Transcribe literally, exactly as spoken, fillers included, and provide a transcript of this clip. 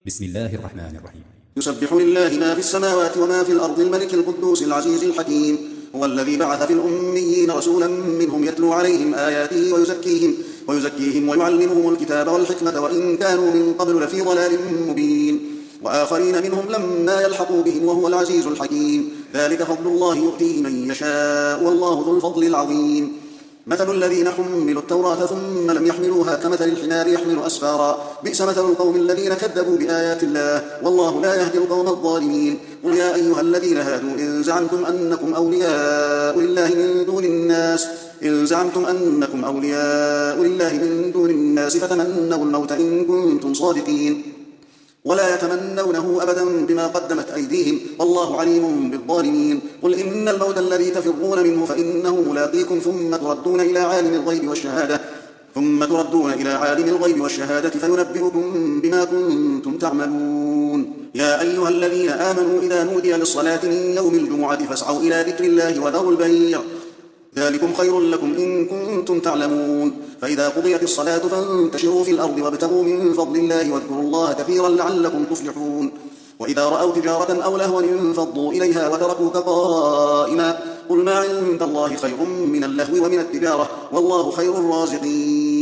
بسم الله الرحمن الرحيم. يسبح لله ما في السماوات وما في الأرض الملك القدوس العزيز الحكيم. هو الذي بعث في الأميين رسولا منهم يتلو عليهم آياته ويزكيهم, ويزكيهم ويعلمهم الكتاب والحكمة وإن كانوا من قبل لفي ضلال مبين وآخرين منهم لما يلحقوا بهم وهو العزيز الحكيم. ذلك فضل الله يؤتيه من يشاء والله ذو الفضل العظيم. مثل الذين حملوا التوراة ثم لم يحملوها كمثل الحمار يحمل أسفارا بئس مثل القوم الذين كذبوا بآيات الله والله لا يهدي القوم الظالمين. قل يا أيها الذين هادوا إن زعمتم أنكم أولياء لله من دون الناس إن زعمتم أنكم أولياء لله من دون الناس فتمنوا الموت إن كنتم صادقين ولا يتمنونه أبدا بما قدمت أيديهم والله عليم بالظالمين. قل إن الموت الذي تفرون منه فإنه ملاقيكم ثم تردون إلى عالم الغيب والشهادة ثم تردون إلى عالم الغيب والشهادة فينبئكم بما كنتم تعملون. يا أيها الذين آمنوا إذا نودي للصلاة من يوم الجمعة فاسعوا إلى ذكر الله وذروا البيع ذلكم خير لكم إن كنتم تعلمون. فإذا قضيت الصلاة فانتشروا في الأرض وابتغوا من فضل الله واذكروا الله كثيرا لعلكم تفلحون. وإذا رأوا تجارة أو لهوا انفضوا إليها وتركوك قائما قل ما عند الله خير من اللهو ومن التجارة والله خير الرازقين.